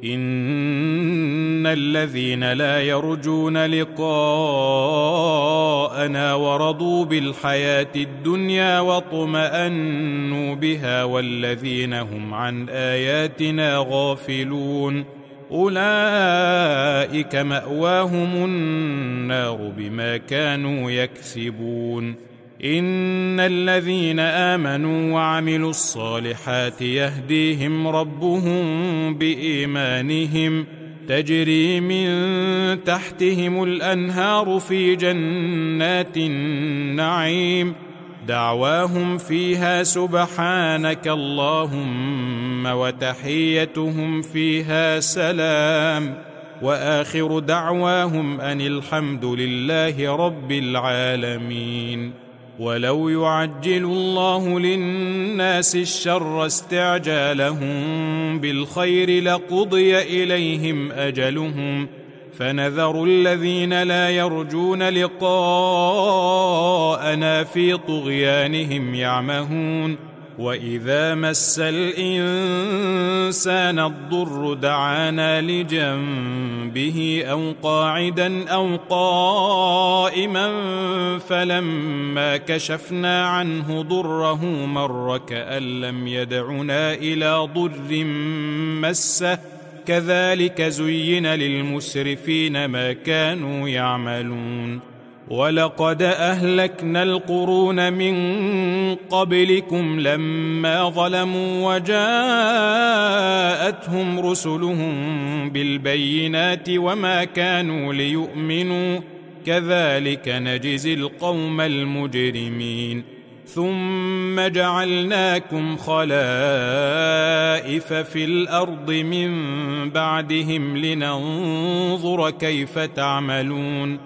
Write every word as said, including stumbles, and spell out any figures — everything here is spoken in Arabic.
إن الذين لا يرجون لقاءنا ورضوا بالحياة الدنيا واطمأنوا بها والذين هم عن آياتنا غافلون أولئك مأواهم النار بما كانوا يكسبون. إن الذين آمنوا وعملوا الصالحات يهديهم ربهم بإيمانهم تجري من تحتهم الأنهار في جنات النعيم دعواهم فيها سبحانك اللهم وتحيتهم فيها سلام وآخر دعواهم أن الحمد لله رب العالمين. ولو يعجل الله للناس الشر استعجالهم بالخير لقضي إليهم أجلهم فنذر الذين لا يرجون لقاءنا في طغيانهم يعمهون. وإذا مس الإنسان الضر دعانا لجنبه أو قاعدا أو قائما فلما كشفنا عنه ضره مر كأن لم يدعنا إلى ضر مسه كذلك زين للمسرفين ما كانوا يعملون. ولقد أهلكنا القرون من قبلكم لما ظلموا وجاءتهم رسلهم بالبينات وما كانوا ليؤمنوا كذلك نجزي القوم المجرمين. ثم جعلناكم خلائف في الأرض من بعدهم لننظر كيف تعملون